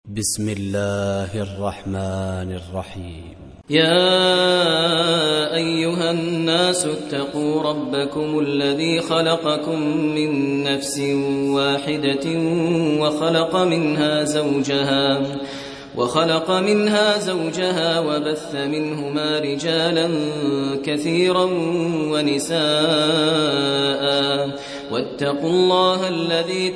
بسم الله الرحمن الرحيم. يا أيها الناس اتقوا ربكم الذي خلقكم من نفس واحدة وخلق منها زوجها وبث منهما رجالا كثيرا ونساء، واتقوا الله الذي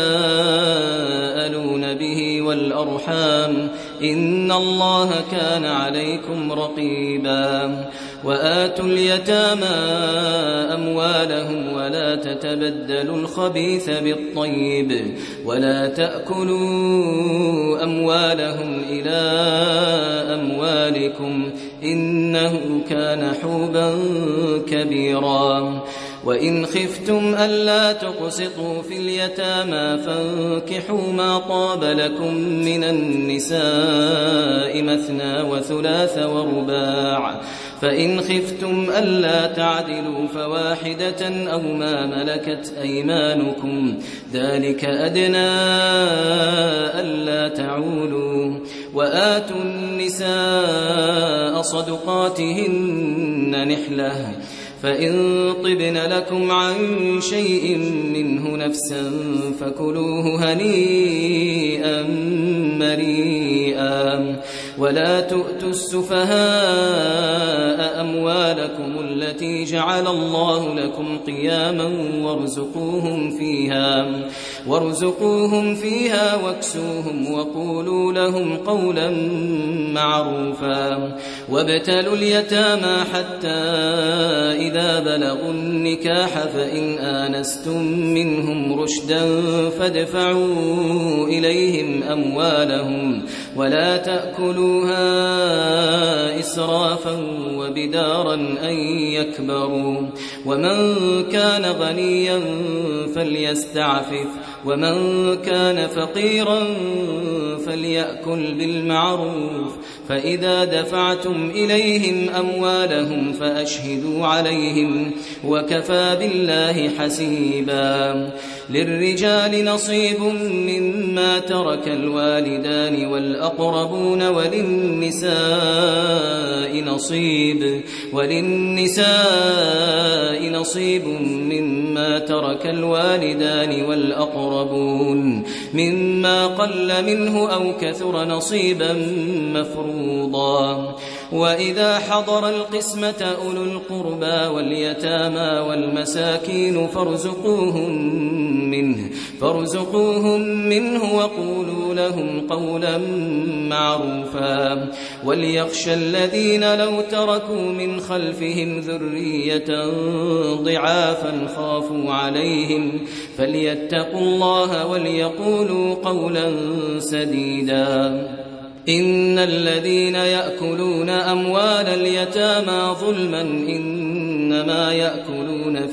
تساءلون به والأرحام، إن الله كان عليكم رقيبا. وآتوا اليتامى أموالهم ولا تتبدلوا الخبيث بالطيب، ولا تأكلوا أموالهم إلى أموالكم، إنه كان حوبا كبيرا. وإن خفتم ألا تقسطوا في اليتامى فانكحوا ما طاب لكم من النساء مثنى وثلاث ورباع، فإن خفتم ألا تعدلوا فواحدة أو ما ملكت أيمانكم، ذلك أدنى ألا تعولوا. وآتوا النساء صدقاتهن نحلة، فإن طبن لكم عن شيء منه نفسا فكلوه هنيئا مريئا. ولا تؤتوا السفهاء أموالكم التي جعل الله لكم قياما وارزقوهم فيها واكسوهم وقولوا لهم قولا معروفا. وابتلوا اليتامى حتى إذا بلغوا النكاح، فإن آنستم منهم رشدا فادفعوا إليهم أموالهم، ولا تأكلوها إسرافا وبدارا أن يكبروا. ومن كان غنيا فليستعفف، ومن كان فقيرا فليأكل بالمعروف. فإذا دفعتم إليهم أموالهم فأشهدوا عليهم، وكفى بالله حسيبا. للرجال نصيب مما ترك الوالدان والأقربون، وللنساء نصيب مما ترك الوالدان والأقربون، مما قل منه أو كثر نصيبا مفروضا. وإذا حضر القسمة أولو القربى واليتامى والمساكين فارزقوهم منه وقولوا لهم قولا معروفا. وليخشى الذين لو تركوا من خلفهم ذرية ضعافا خافوا عليهم فليتقوا الله وليقولوا قولا سديدا. إن الذين يأكلون أموال اليتامى ظلما إنما يأكلون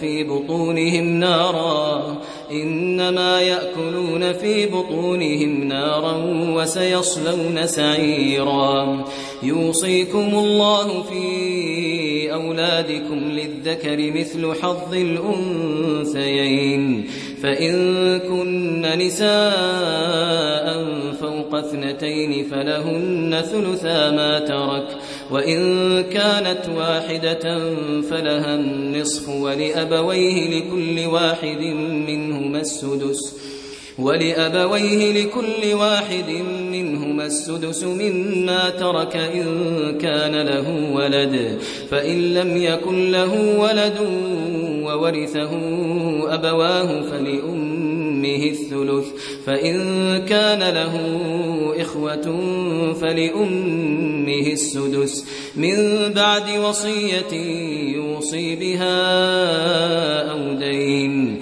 في بطونهم نارا وسيصلون سعيرا. يوصيكم الله في أولادكم للذكر مثل حظ الأنثيين، فإن كن نساء فوق 2 فلهن ثلثا ما ترك، وإن كانت واحدة فلها النصف، ولأبويه لكل واحد منهما السدس مما ترك إن كان له ولد، فإن لم يكن له ولد وورثه أبواه فلأمه الثلث، فإن كان له إخوة فلأمه السدس، من بعد وصية يوصي بها أو دين.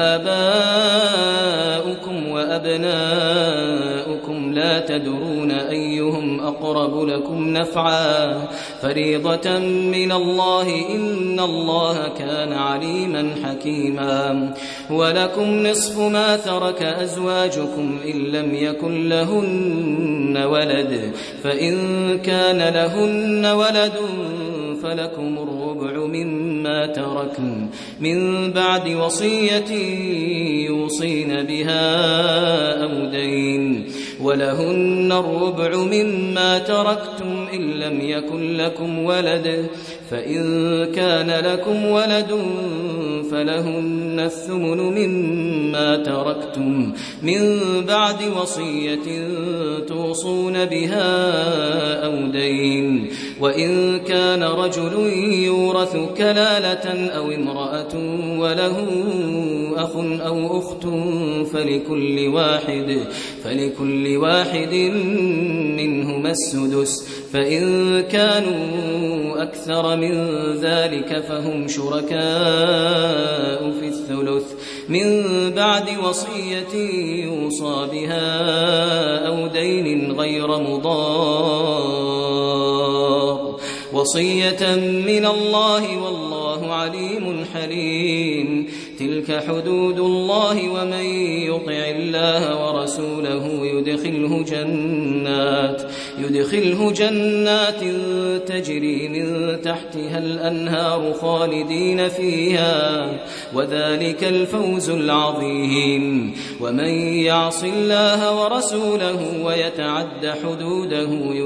آباؤكم وأبناؤكم لا تدرون أيهم أقرب لكم نفعا، فريضة من الله، إن الله كان عليما حكيما. ولكم نصف ما ترك أزواجكم إن لم يكن لهن ولد، فإن كان لهن ولد فلكم الربع مما تركن من بعد وصية يوصين بها أو دين. ولهن الربع مما تركتم إن لم يكن لكم ولد فإن كان لكم ولد فلهن الثمن مما تركتم من بعد وصية توصون بها أو دين وإن كان رجل يورث كلالة أو امرأة وله أخ أو أخت فلكل واحد منهما السدس فإن كانوا أكثر من ذلك فهم شركاء في الثلث من بعد وصية يوصى بها أو دين غير مضار وصية من الله والله عليم حليم تلك حدود الله ومن يطع الله ورسوله يدخله جنات تجري من تحتها الأنهار خالدين فيها وذلك الفوز العظيم ومن يعص الله ورسوله ويتعد حدوده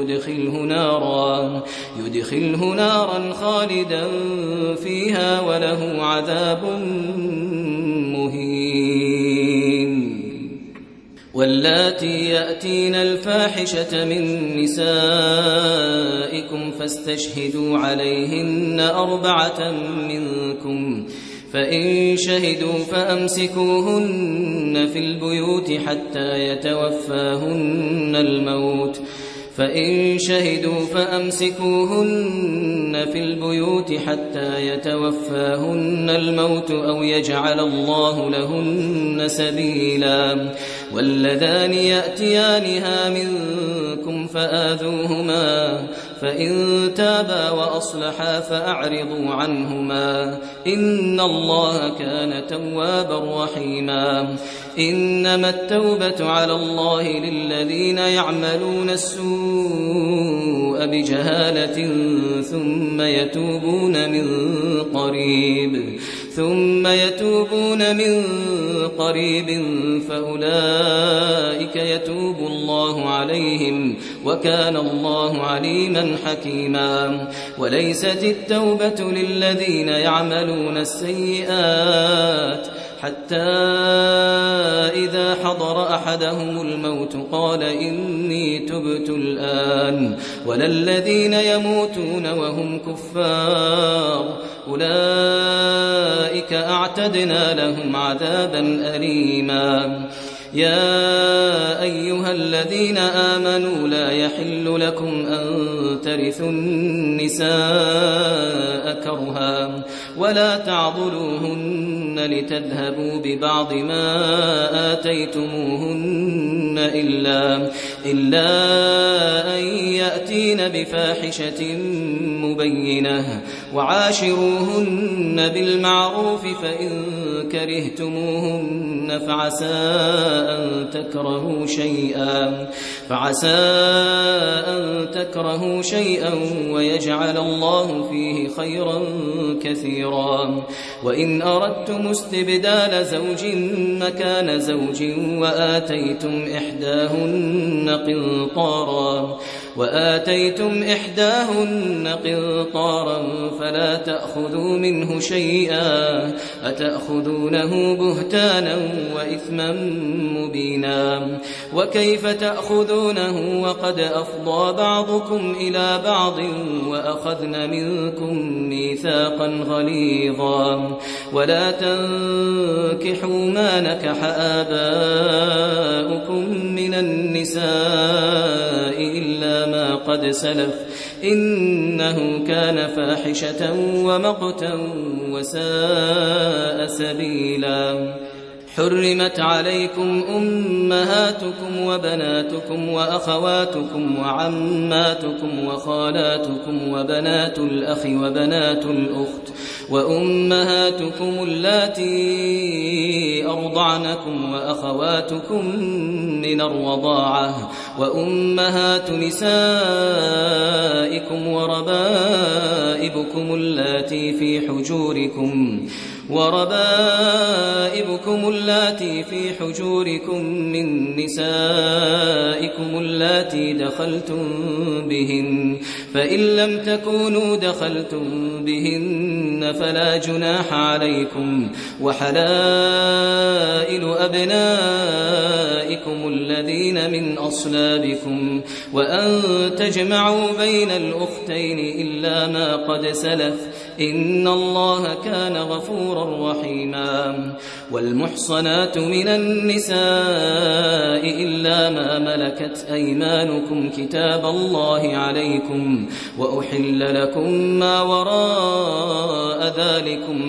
يدخله نارا خالدا فيها وله عذاب مهين واللاتي يأتين الفاحشة من نسائكم فاستشهدوا عليهن 4 منكم فإن شهدوا فأمسكوهن في البيوت حتى يتوفاهن الموت أو يجعل الله لهن سبيلا واللذان يأتيانها منكم فآذوهما فإن تابا وأصلحا فأعرضوا عنهما إن الله كان توابا رحيما إنما التوبة على الله للذين يعملون السوء بجهالة ثم يتوبون من قريب فأولئك يتوب الله عليهم وكان الله عليما حكيما وليست التوبة للذين يعملون السيئات حتى إذا حضر أحدهم الموت قال إني تبت الآن ولا الذين يموتون وهم كفار أولئك أعتدنا لهم عذابا أليما يا أيها الذين آمنوا لا يحل لكم أن ترثوا النساء كرها ولا تعضلوهن لتذهبوا ببعض ما آتيتموهن إلا أن يأتين بفاحشة مبينة وعاشروهن بالمعروف فإن كرهتموهن فعسى أن تكرهوا شيئا ويجعل الله فيه خيرا كثيرا وإن أردتم استبدال زوج مكان زوج وآتيتم إحداهن قنطارا فلا تأخذوا منه شيئا أتأخذونه بهتانا وإثما مبينا وكيف تأخذونه وقد أفضى بعضكم إلى بعض وأخذن منكم ميثاقا غليظا ولا تنكحوا ما نكح آباؤكم من النساء إلا ما قد سلف إنه كان فاحشة ومقتا وساء سبيلا حرمت عليكم أمهاتكم وبناتكم وأخواتكم وعماتكم وخالاتكم وبنات الأخ وبنات الأخت وأمهاتكم اللاتي أرضعنكم وأخواتكم من الرضاعة وأمهات نسائكم وربائبكم اللاتي في حجوركم من نسائكم نسائكم اللاتي دخلتم بهن، فإن لم تكونوا دخلتم بهن فلا جناح عليكم، وحلائل أبنائكم الذين من أصلابكم، وأن تجمعوا بين الأختين إلا ما قد سلف، إن الله كان غفورا رحيما. والمحصنات من النساء إلا ما ملكت أيمانكم كتاب الله عليكم، وأحل لكم ما وراء ذلكم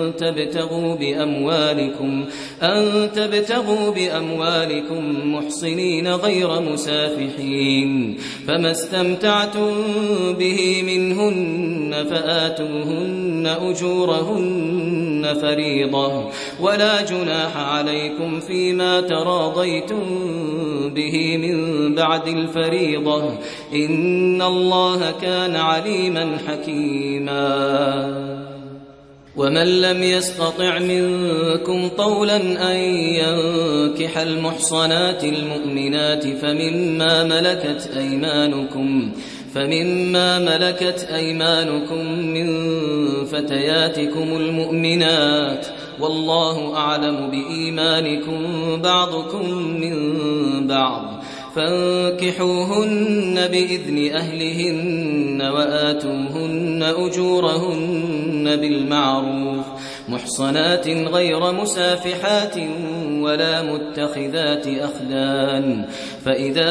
أن تبتغوا بأموالكم محصنين غير مسافحين، فما استمتعتم به منهن فآتوهن أجورهن فريضة، ولا جناح عليكم فيما تراضيتم به من بعد الفريضة، إن الله كان عليما حكيما. ومن لم يستطع منكم طولا أن ينكح المحصنات المؤمنات فمما ملكت أيمانكم من فتياتكم المؤمنات، والله أعلم بإيمانكم بعضكم من بعض، فانكحوهن بإذن أهلهن وآتوهن أجورهن بالمعروف، محصنات غير مسافحات ولا متخذات أخدان، فإذا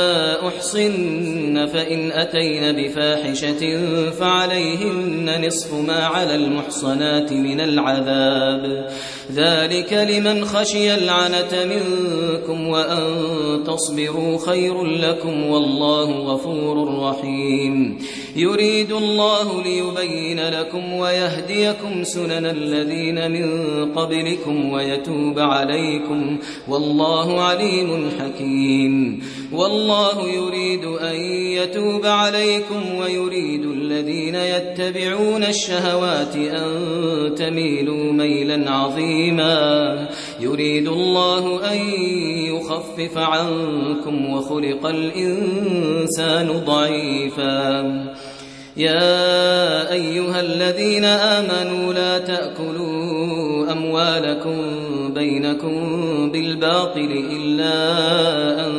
أحصن فإن أتين بفاحشة فعليهن نصف ما على المحصنات من العذاب، ذلك لمن خشي العنة منكم، وأن تصبروا خير لكم، والله غفور رحيم. يريد الله ليبين لكم ويهديكم سنن الذين من قبلكم ويتوب عليكم، والله عليم حكيم. والله يريد أن يتوب عليكم ويريد الذين يتبعون الشهوات أن تميلوا ميلا عظيما، يريد الله أن يخفف عنكم وخلق الإنسان ضعيفا. يا أيها الذين آمنوا لا تأكلوا أموالكم بينكم بالباطل إلا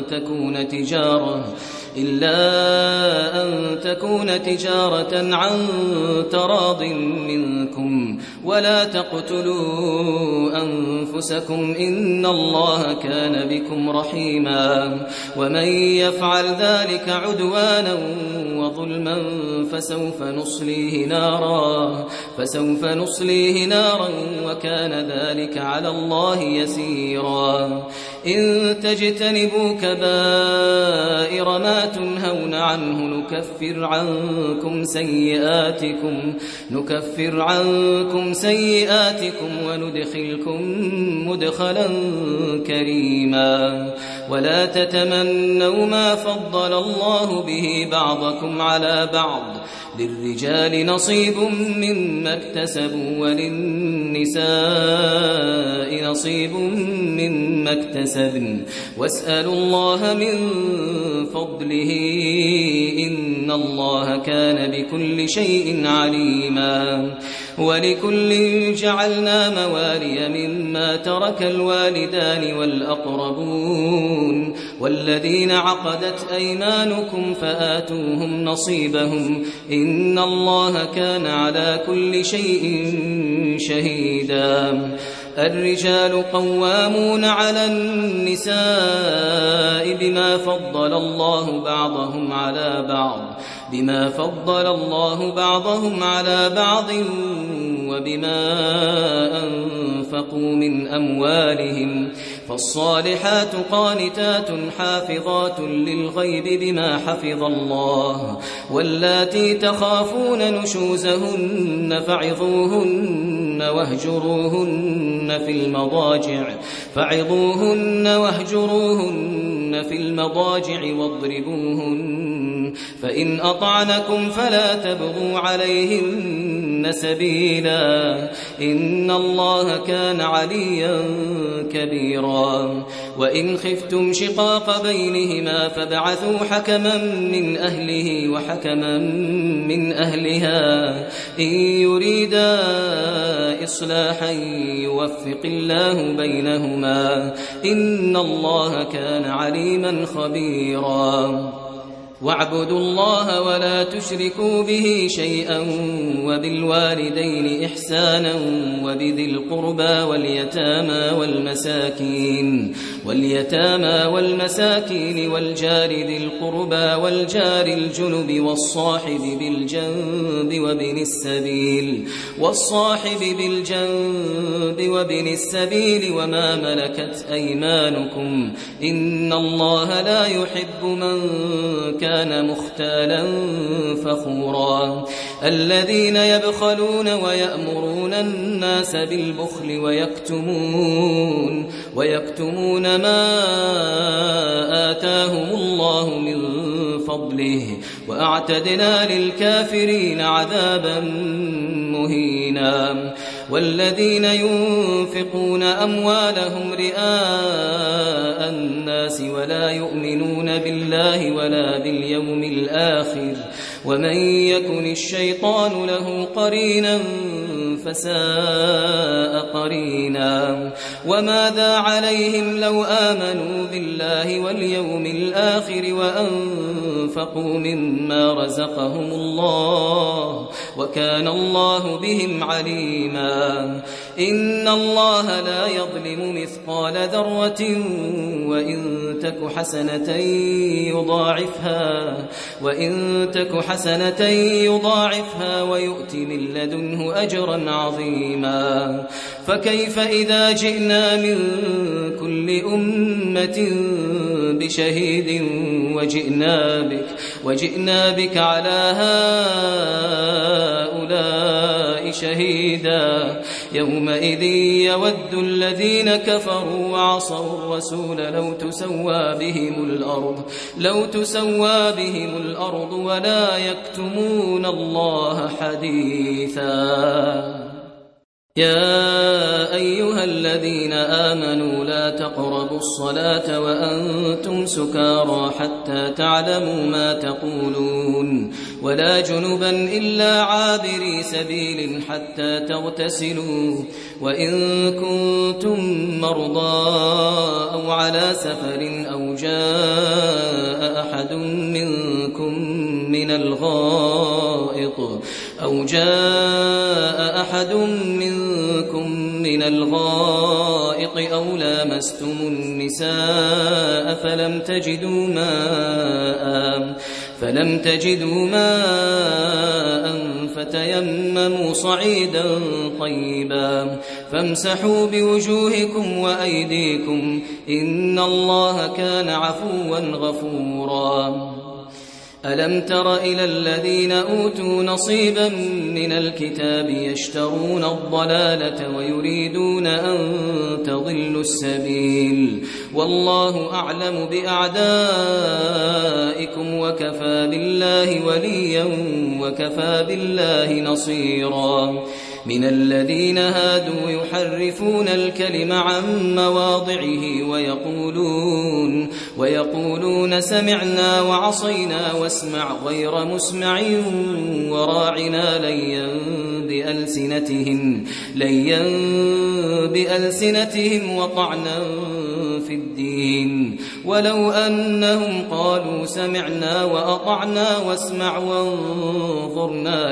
أن تكون تجارة عن تراض منكم، ولا تقتلوا أنفسكم إن الله كان بكم رحيما، ومن يفعل ذلك عدوانا وظلما فسوف نصليه نارا وكان ذلك على الله يسيرا. إن تجتنبوا كبائر ما تنهون عنه نكفر عنكم سيئاتكم وندخلكم مدخلا كريما. ولا تتمنوا ما فضل الله به بعضكم على بعض، للرجال نصيب مما اكتسبوا وللنساء نصيب مما اكتسبن، واسألوا الله من فضله إن الله كان بكل شيء عليما. ولكل جعلنا موالي مما ترك الوالدان والأقربون والذين عقدت أيمانكم فآتوهم نصيبهم إن الله كان على كل شيء شهيدا. الرجال قوامون على النساء بما فضل الله بعضهم على بعض وبما أنفقوا من أموالهم، فالصالحات قانتات حافظات للغيب بما حفظ الله، واللاتي تخافون نشوزهن فعظوهن واهجروهن في المضاجع واضربوهن، فإن أطعنكم فلا تبغوا عليهن يهديهن سبيلا إن الله كان عليا كبيرا وإن خفتم شقاق بينهما فابعثوا حكما من أهله وحكما من أهلها إن يريدا إصلاحا يوفق الله بينهما إن الله كان عليما خبيرا واعبدوا الله ولا تشركوا به شيئا وبالوالدين إحسانا وبذي القربى واليتامى والمساكين والجار ذي القربى والجار الجنب والصاحب بالجنب وابن السبيل وما ملكت أيمانكم إن الله لا يحب من كان مختالا فخورا الذين يبخلون ويأمرون الناس بالبخل ويكتمون ما آتاهم الله من فضله وأعتدنا للكافرين عذابا مهينا والذين ينفقون أموالهم رئاء الناس ولا يؤمنون بالله ولا باليوم الآخر ومن يكن الشيطان له قرينا فساء قرينا وماذا عليهم لو آمنوا بالله واليوم الآخر وأنفقوا مما رزقهم الله وكان الله بهم عليما إن الله لا يظلم مثقال ذرة وإن تك حسنة يضاعفها ويؤت من لدنه أجرا عظيما فكيف إذا جئنا من كل أمة بشهيد وجئنا بك على هؤلاء شهيدا يومئذ يود الذين كفروا وعصوا الرسول لو تسوى بهم الأرض ولا يكتمون الله حديثا يا أيها الذين آمنوا لا تقربوا الصلاة وأنتم سكارى حتى تعلموا ما تقولون ولا جنبا إلا عابري سبيل حتى تغتسلوا وإن كنتم مرضى أو على سفر أو جاء أحد منكم من الغائط أو لامستم النساء فلم تجدوا ماء فتيمموا صعيدا طيبا فامسحوا بوجوهكم وأيديكم إن الله كان عفوا غفورا ألم تر إلى الذين أوتوا نصيبا من الكتاب يشترون الضلالة ويريدون أن تضلوا السبيل والله أعلم بأعدائكم وكفى بالله وليا وكفى بالله نصيرا من الذين هادوا يحرفون الكلم عن مواضعه ويقولون سمعنا وعصينا واسمع غير مسمع وراعنا ليا بألسنتهم وطعنا في الدين ولو أنهم قالوا سمعنا وأطعنا واسمع وانظرنا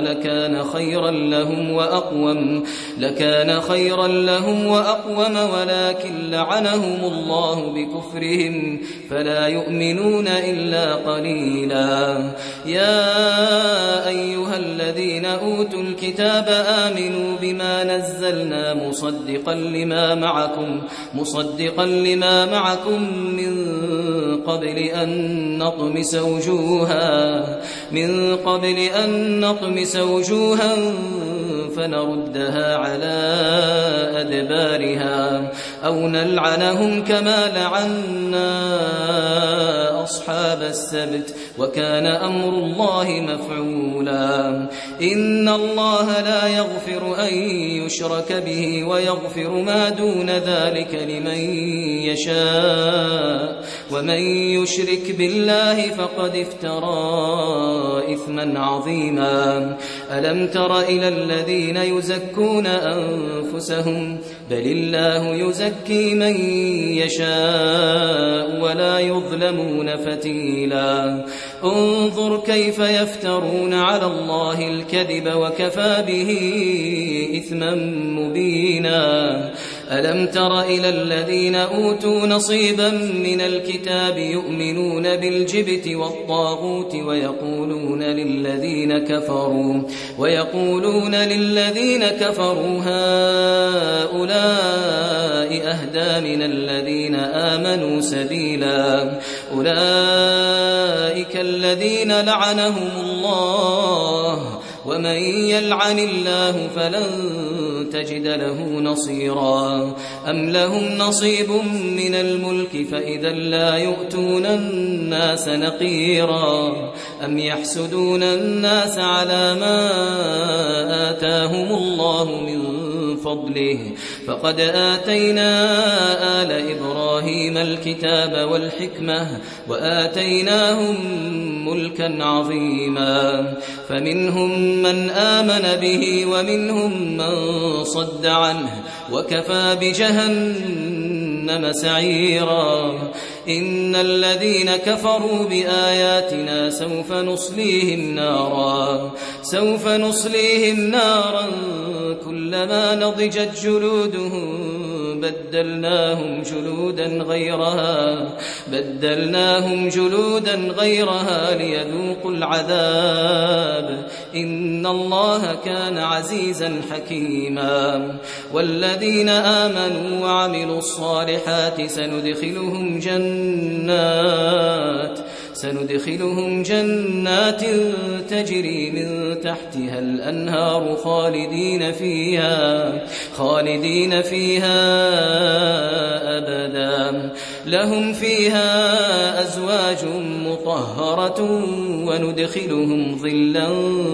لكان خيرا لهم وأقوم ولكن لعنهم الله بكفرهم فلا يؤمنون إلا قليلا يا أيها الذين أوتوا الكتاب آمنوا بما نزلنا مصدقا لما معكم من قبل أن نطمس وجوها فنردها على أدبارها أو نلعنهم كما لعنا أصحاب السبت وكان أمر الله مفعولا إن الله لا يغفر أن يشرك به ويغفر ما دون ذلك لمن يشاء ومن يشرك بالله فقد افترى إثما عظيما ألم تر إلى الذين يزكون أنفسهم بل الله يزكي من يشاء ولا يظلمون فتيلا انظر كيف يفترون على الله الكذب وكفى به إثما مبينا ألم تر إلى الذين أوتوا نصيبا من الكتاب يؤمنون بالجبت والطاغوت ويقولون للذين كفروا هؤلاء أهدى من الذين آمنوا سبيلا أولئك الذين لعنهم الله ومن يلعن الله فلن تجد له نصيرا أم لهم نصيب من الملك فإذا لا يؤتون الناس نقيرا أم يحسدون الناس على ما آتاهم الله من فضله فقد آتينا آل إبراهيم الكتاب والحكمة وآتيناهم ملكا عظيما فمنهم من آمن به ومنهم من صد عنه وكفى بجهنم سعيرا إن الذين كفروا بآياتنا سوف نصليهم نارا كلما نضجت جلودهم بدلناهم جلودا غيرها ليذوقوا العذاب إن الله كان عزيزا حكيما والذين آمنوا وعملوا الصالحات سندخلهم جنات تجري من تحتها الأنهار خالدين فيها أبدا لهم فيها أزواج مطهرة وندخلهم ظلا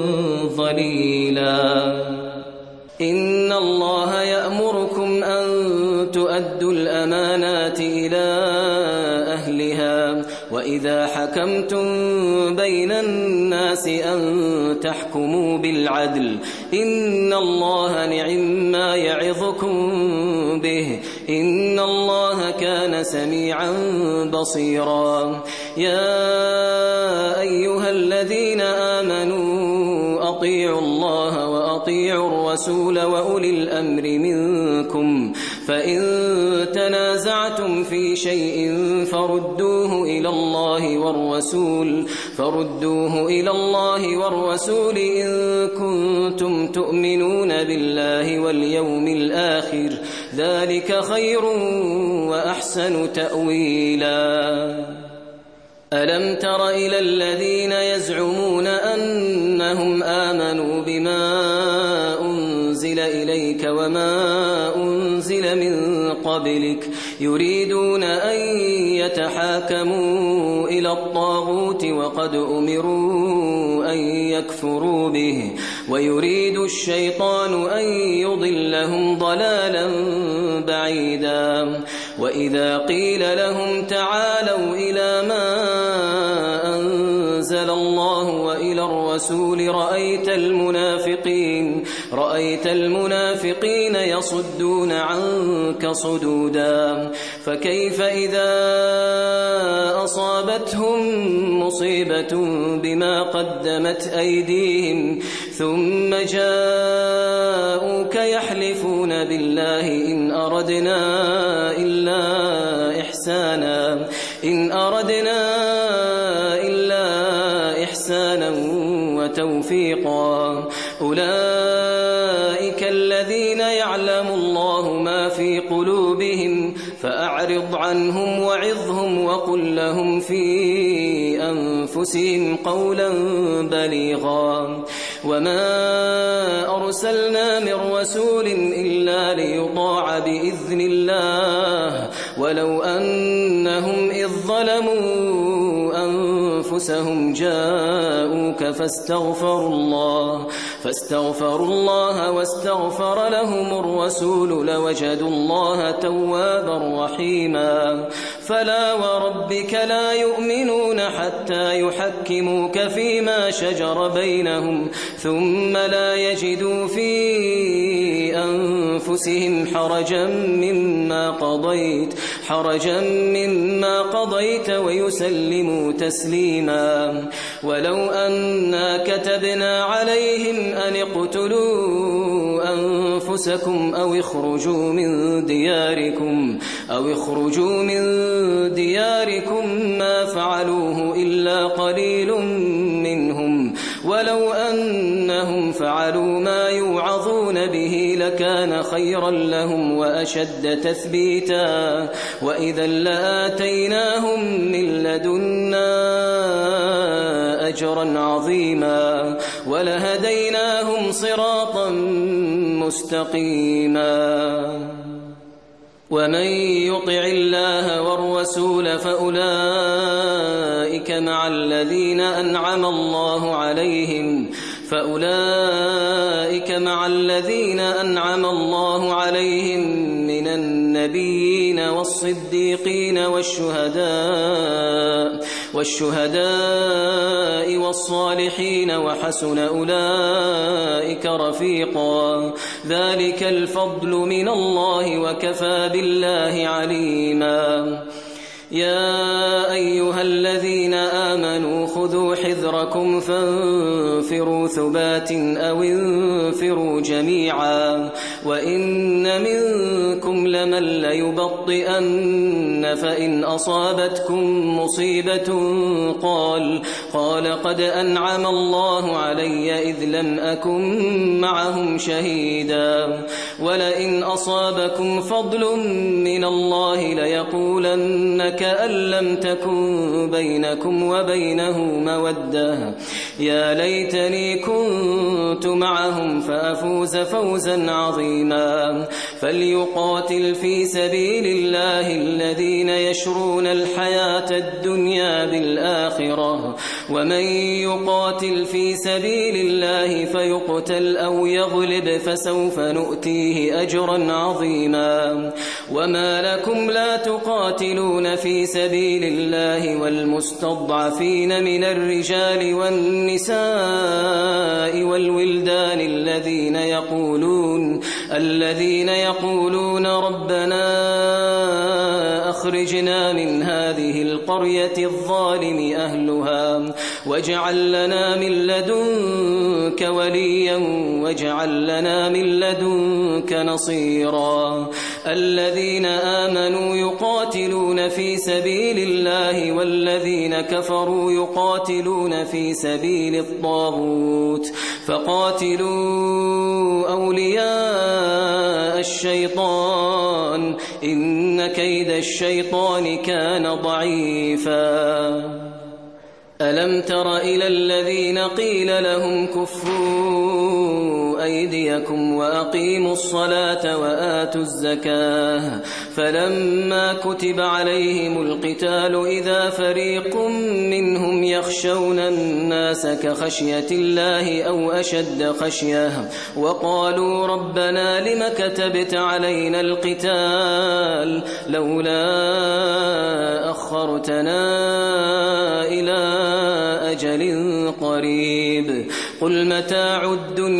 ظليلا إن الله يأمركم أن تؤدوا الأمانات إلى أهلها وإذا حكمتم بين الناس أن تحكموا بالعدل إن الله نعما يعظكم به إن الله كان سميعا بصيرا يا أيها الذين آمنوا أطيعوا الله وأطيعوا الرسول وأولي الأمر منكم فإن تنازعتم في شيء فردوه إلى الله والرسول إن كنتم تؤمنون بالله واليوم الآخر ذلك خير وأحسن تأويلا ألم تر إلى الذين يزعمون أنهم آمنوا بما أنزل إليك وما أنزل من قبلك يريدون أن يتحاكموا إلى الطاغوت وقد أمروا أن يكفروا به ويريد الشيطان أن يضلهم ضلالا بعيدا وإذا قيل لهم تعالوا إلى ما أنزل الله وإلى الرسول رأيت المنافقين يصدون عنك صدودا فكيف إذا أصابتهم مصيبة بما قدمت أيديهم ثم جاءوك يحلفون بالله إن أردنا إلا إحسانا وتوفيقا أولئك الذين يعلم الله ما في قلوبهم فأعرض عنهم وعظهم وقل لهم في أنفسهم قولا بليغا وما أرسلنا من رسول إلا ليطاع بإذن الله ولو أنهم إذ ظلموا أنفسهم جاءوك فاستغفروا الله واستغفر لهم الرسول لوجدوا الله توابا رحيما فلا وربك لا يؤمنون حتى يحكموك فيما شجر بينهم ثم لا يجدوا في أنفسهم حرجا مما قضيت ويسلموا تسليما ولو أنا كتبنا عليهم أن اقتلوا أنفسكم أو اخرجوا من دياركم ما فعلوه إلا قليل منهم ولو أنهم فعلوا ما يوعظون به لكان خيرا لهم وأشد تثبيتا وإذا لآتيناهم من لدنا أجرا عظيما ولهديناهم صراطا مستقيما ومن يطع الله والرسول فأولئك مع الذين أنعم الله عليهم من النبيين والصديقين والشهداء والصالحين وحسن أولئك رفيقا ذلك الفضل من الله وكفى بالله عليما يا أيها الذين آمنوا خذوا حذركم فانفروا ثبات أو انفروا جميعا وإن منكم لمن ليبطئن فإن أصابتكم مصيبة قال قد أنعم الله علي إذ لم أكن معهم شهيدا ولئن أصابكم فضل من الله ليقولن كأن لم تكن بينكم وبينه مودة يا ليتني كنت معهم فأفوز فوزا عظيما فليقاتل في سبيل الله الذين يشرون الحياة الدنيا بالآخرة ومن يقاتل في سبيل الله فيقتل أو يغلب فسوف نؤتيه أجرا عظيما وما لكم لا تقاتلون في سبيل الله والمستضعفين من الرجال والنساء والولدان الذين يقولون ربنا أخرجنا من هذه القرية الظالم أهلها واجعل لنا من لدنك وليا واجعل لنا من لدنك نصيرا الذين آمنوا يقاتلون في سبيل الله والذين كفروا يقاتلون في سبيل الطاغوت فقاتلوا أولياء الشيطان إن كيد الشيطان كان ضعيفا ألم تر إلى الذين قيل لهم كفوا أيديكم وأقيموا الصلاة وآتوا الزكاة فلما كتب عليهم القتال إذا فريق منهم يخشون الناس كخشية الله أو أشد خشية وقالوا ربنا لم كتبت علينا القتال لولا أخرتنا إلى أجل قريب قل متاع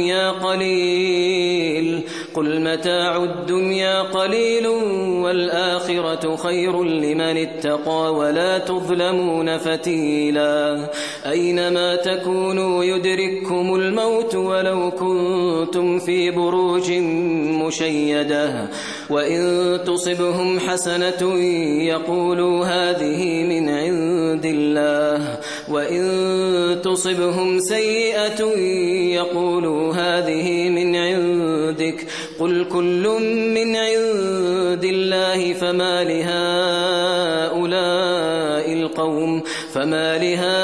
الدنيا قليل والآخرة خير لمن اتقى ولا تظلمون فتيلا أينما تكونوا يدرككم الموت ولو كنتم في بروج مشيدة وإن تصبهم حسنة يقولوا هذه من عند الله وإن تصبهم سيئة يقولوا هذه من عندك قل كل من عند الله فما فما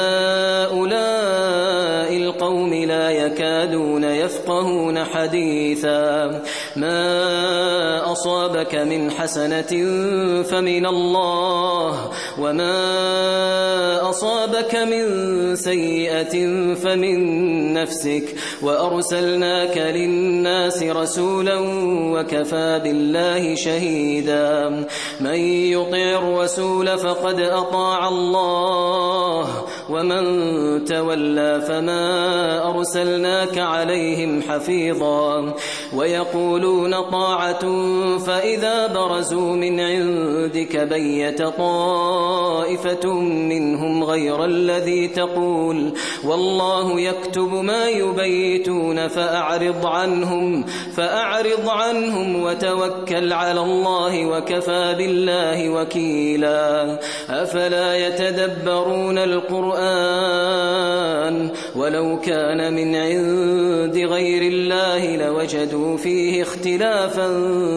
لهؤلاء القوم لا يكادون يفقهون حديثا ما أصابك من حسنة فمن الله وما أصابك من سيئة فمن نفسك وأرسلناك للناس رسولا وكفى بالله شهيدا من يطع الرسول فقد أطاع الله ومن تولى فما أرسلناك عليهم حفيظا ويقولون طاعة فإذا برزوا من عندك بيت طائفة منهم غير الذي تقول والله يكتب ما يبيتون فأعرض عنهم وتوكل على الله وكفى بالله وكيلا أفلا يتدبرون القرآن ولو كان من عند غير الله لوجدوا فيه اختلافا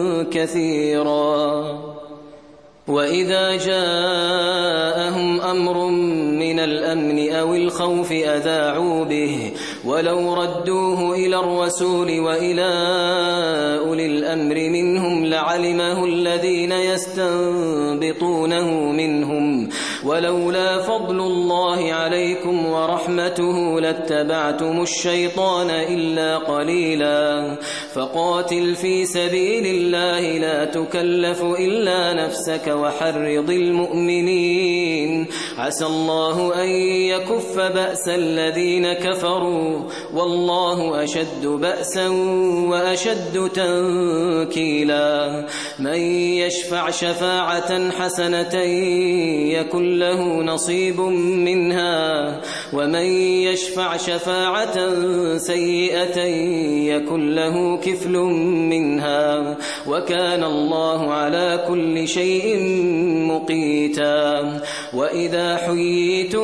كثيرا وإذا جاءهم أمر من الأمن أو الخوف أذاعوا به ولو ردوه إلى الرسول وإلى أولي الأمر منهم لعلمه الذين يستنبطونه منهم ولولا فضل الله عليكم ورحمته لاتبعتم الشيطان إلا قليلا فقاتل في سبيل الله لا تكلف إلا نفسك وحرض المؤمنين عسى الله أن يكف بأس الذين كفروا والله أشد بأسا وأشد تنكيلا من يشفع شفاعة حسنة يكن له نصيب منها ومن يشفع شفاعة سيئة يكن له كفل منها وكان الله على كل شيء مقيتا وإذا حييتم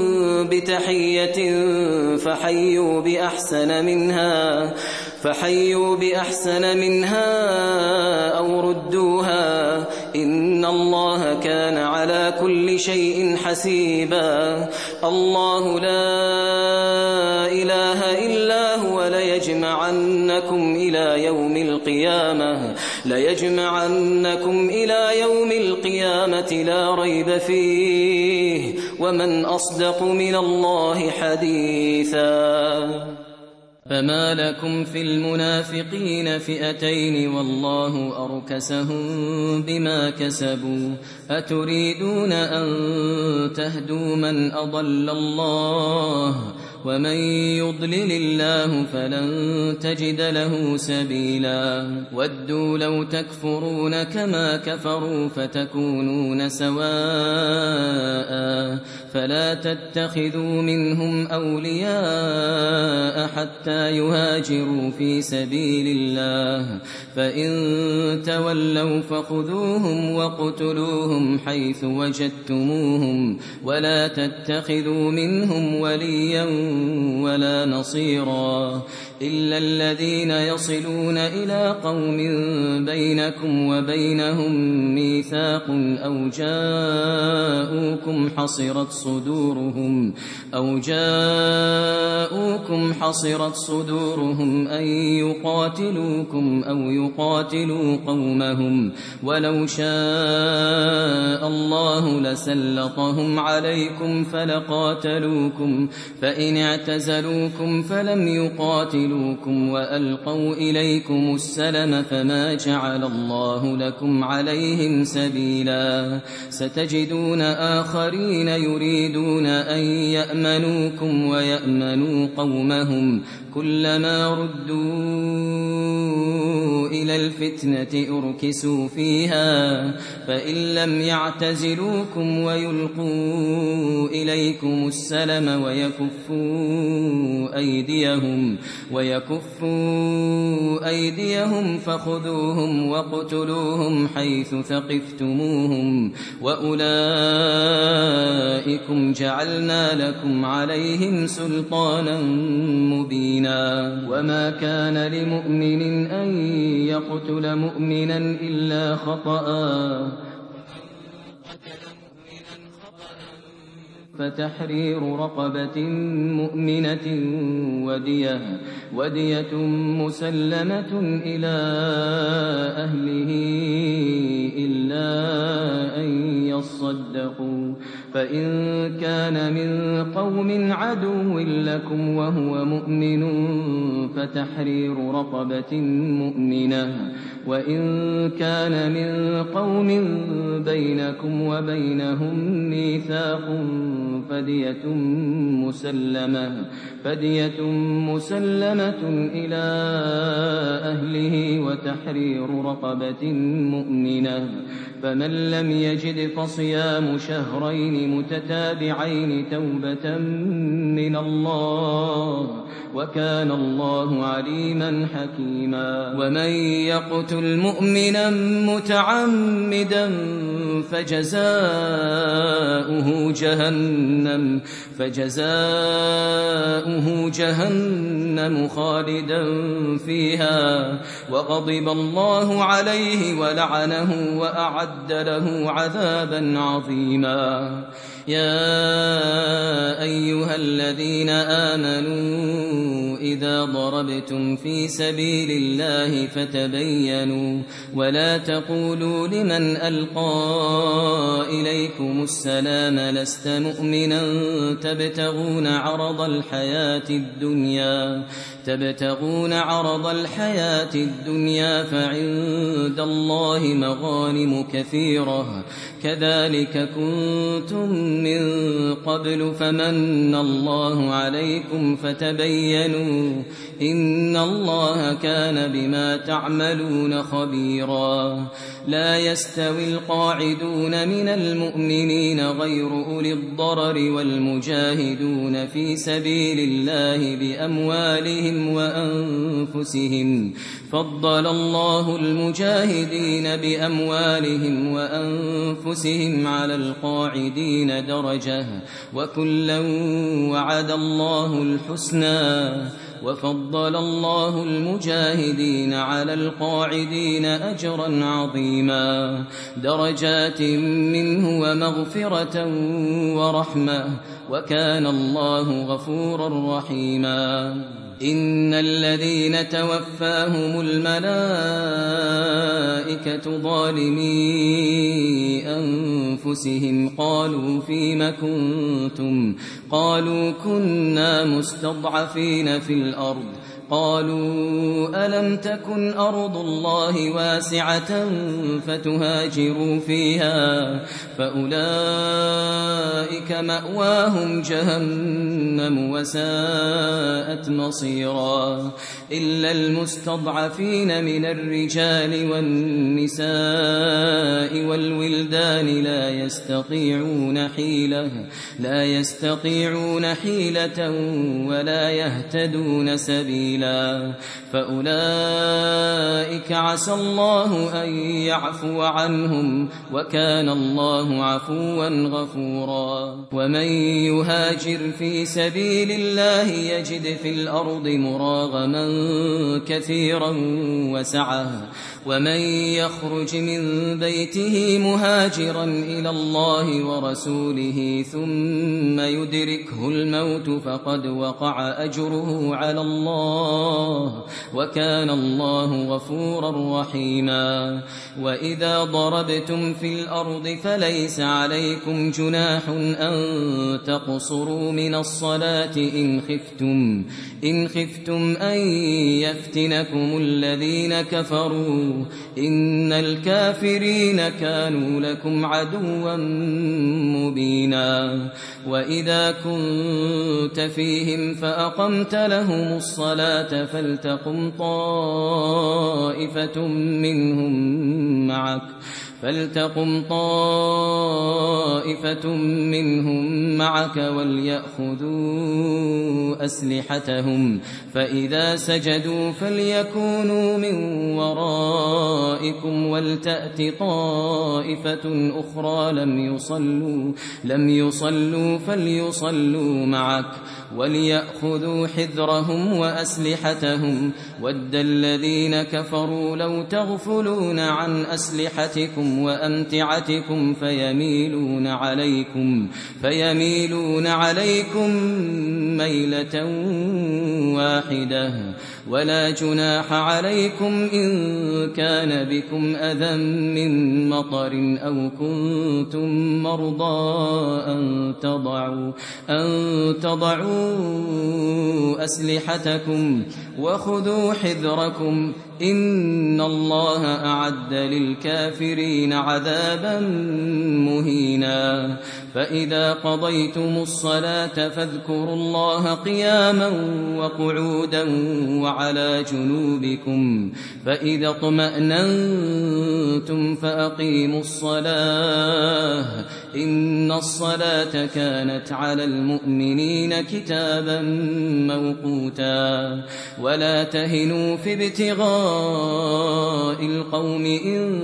بتحية فحيوا بأحسن منها أو ردوها إن الله كان على كل شيء حسيبا الله لا إله إلا هو ليجمعنكم إلى يوم القيامة لا ريب فيه ومن أصدق من الله حديثا فما لكم في المنافقين فئتين والله أركسهم بما كسبوا أتريدون أن تهدوا من أضل الله ومن يضلل الله فلن تجد له سبيلا ودوا لو تكفرون كما كفروا فتكونون سواء فلا تتخذوا منهم أولياء حتى يهاجروا في سبيل الله فإن تولوا فخذوهم وقتلوهم حيث وجدتموهم ولا تتخذوا منهم وليا ولا نصيرا إلا الذين يصلون إلى قوم بينكم وبينهم ميثاق أو جاءوكم حصرت صدورهم أن يقاتلوكم أو يقاتلوا قومهم ولو شاء الله لسلطهم عليكم فلقاتلوكم فإن اعتزلوكم فلم يقاتلوكم وألقوا إليكم السلم فما جعل الله لكم عليهم سبيلا ستجدون آخرين يريدون أن يأمنوكم ويأمنوا قومهم كلما ردوا إلى الفتنة أركسوا فيها فإن لم يعتزلوكم ويلقوا إليكم السلم ويكفوا أيديهم فخذوهم وقتلوهم حيث ثقفتموهم وأولئكم جعلنا لكم عليهم سلطانا مبينا وما كان لمؤمن أن يقتل مؤمنا إلا خطأ فتحرير رقبة مؤمنة ودية مسلمة إلى أهله إلا أن يصدقوا فإن كان من قوم عدو لكم وهو مؤمن فتحرير رقبة مؤمنة وإن كان من قوم بينكم وبينهم ميثاق فدية مسلمة إلى أهله وتحرير رقبة مؤمنة فمن لم يجد فصيام شهرين متتابعين توبة من الله وكان الله عليما حكيما ومن يقتل مؤمنا متعمدا فجزاؤه جهنم خالدا فيها وغضب الله عليه ولعنه وأعد له عذابا عظيما يا أيها الذين آمنوا إذا ضربتم في سبيل الله فتبينوا ولا تقولوا لمن ألقى إليكم السلام لست مؤمنا تبتغون عرض الحياة الدنيا فعند الله مغانم كثيرة كذلك كنتم من قبل فمن الله عليكم فتبينوا إن الله كان بما تعملون خبيرا لا يستوي القاعدون من المؤمنين غير أولي الضرر والمجاهدون في سبيل الله بأموالهم وأنفسهم فضل الله المجاهدين بأموالهم وأنفسهم على القاعدين درجة وكلا وعد الله الحسنى وفضل الله المجاهدين على القاعدين أجرا عظيما درجات منه ومغفرة ورحمة وكان الله غفورا رحيما إن الذين توفاهم الملائكة ظالمي أنفسهم قالوا فيم كنتم قالوا كنا مستضعفين في الأرض قالوا ألم تكن أرض الله واسعة فتهاجروا فيها فأولئك مأواهم جهنم وساءت مصيرا إلا المستضعفين من الرجال والنساء والولدان لا يستطيعون حيلة ولا يهتدون سبيلا فأولئك عسى الله أن يعفو عنهم وكان الله عفوا غفورا ومن يهاجر في سبيل الله يجد في الأرض مراغما كثيرا وسعة ومن يخرج من بيته مهاجرا إلى الله ورسوله ثم يدركه الموت فقد وقع أجره على الله وكان الله غفورا رحيما وإذا ضربتم في الأرض فليس عليكم جناح أن تقصروا من الصلاة إن خفتم أن يفتنكم الذين كفروا إن الكافرين كانوا لكم عدوا مبينا وإذا كنت فيهم فأقمت لهم الصلاة فلتقم طائفة منهم معك وليأخذوا أسلحتهم فإذا سجدوا فليكونوا من ورائكم ولتأت طائفة أخرى لم يصلوا فليصلوا معك وليأخذوا حذرهم وأسلحتهم ود الذين كفروا لو تغفلون عن أسلحتكم ألسنتكم وأمتعتكم فيميلون عليكم ميلة واحدة ولا جناح عليكم إن كان بكم أذى من مطر أو كنتم مرضى أن تضعوا أسلحتكم وخذوا حذركم إن الله أعد للكافرين عذابا مهينا فإذا قضيتم الصلاة فاذكروا الله قياما وقعودا وعلى جنوبكم فإذا اطمأننتم فأقيموا الصلاة إن الصلاة كانت على المؤمنين كتابا موقوتا ولا تهنوا في ابتغاء القوم إن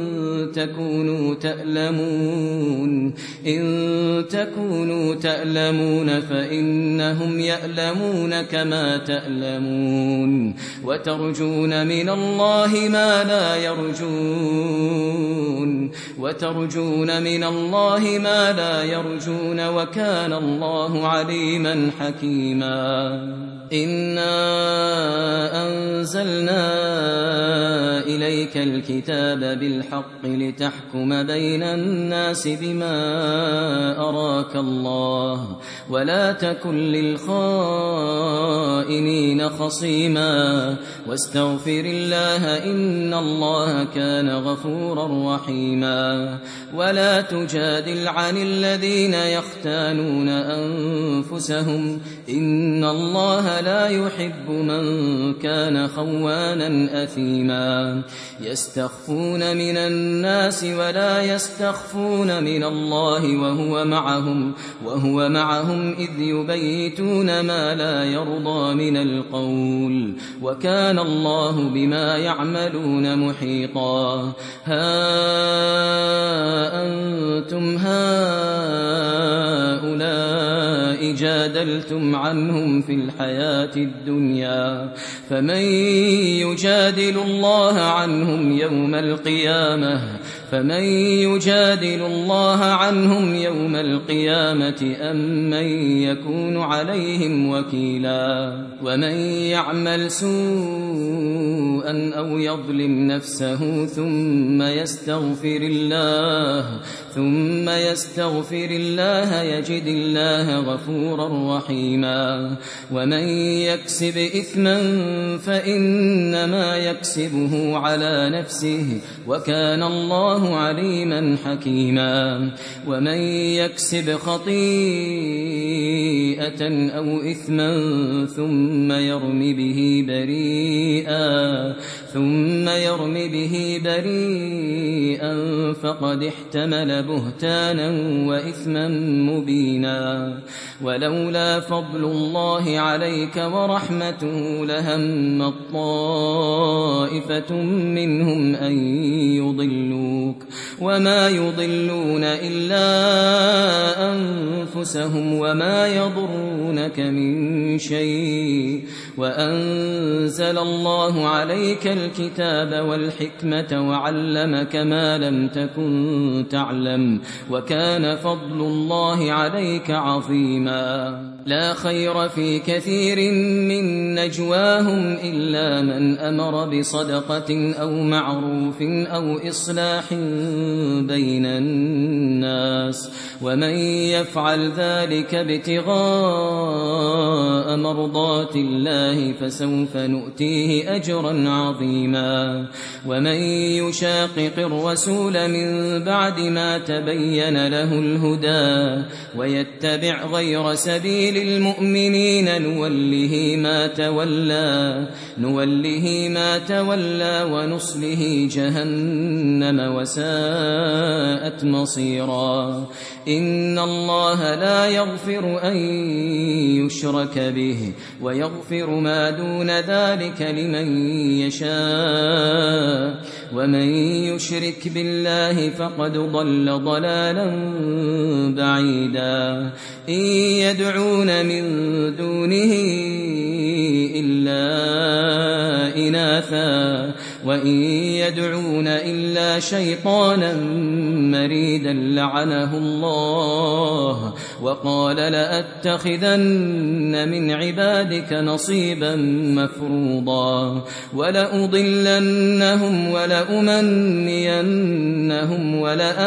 تكونوا تألمون فإنهم يألمون كما تألمون وترجون من الله ما لا يرجون وكان الله عليما حكيما إنا أنزلنا إليك الكتاب بالحق لتحكم بين الناس بما أراك الله ولا تكن للخائنين خصيما واستغفر الله إن الله كان غفورا رحيما ولا تجادل عن الذين يختانون أنفسهم إن الله لا يحب من كان خوانا أثيما يستخفون من الناس ولا يستخفون من الله وهو معهم إذ يبيتون ما لا يرضى من القول وكان الله بما يعملون محيطا ها أنتم هؤلاء جادلتم عنهم في الحياة الدنيا فمن يجادل الله عنهم يوم القيامة أم من يكون عليهم وكيلا ومن يعمل سوءا أو يظلم نفسه ثم يستغفر الله يجد الله غفورا رحيما ومن يكسب إثما فإنما يكسبه على نفسه وكان الله عليما حكيما ومن يكسب خطيئة أو إثما ثم يرم به بريئا فقد احتمل بهتانا وإثما مبينا ولولا فضل الله عليك ورحمته لهم طائفة منهم أن يضلوك وما يضلون إلا أنفسهم وما يضرونك من شيء وأنزل الله عليك الكتاب والحكمة وعلمك ما لم تكن تعلم وكان فضل الله عليك عظيما لا خير في كثير من نجواهم إلا من أمر بصدقة أو معروف أو إصلاح بين الناس ومن يفعل ذلك ابتغاء مرضات الله فسوف نؤتيه أجرا عظيما ومن يشاقق الرسول من بعد ما تبين له الهدى ويتبع غير سبيل المؤمنين نوله ما تولى ونصله جهنم وساءت مصيرا إن الله لا يغفر أن يشرك به ويغفر ما دون ذلك لمن يشاء ومن يشرك بالله فقد ضل ضلالا بعيدا إن يدعون من دونه إلا إناثا وإن يدعون إلا شيطانا مريدا لعنه الله وقال لأتخذن من عبادك نصيبا مفروضا ولأضلنهم ولأمنينهم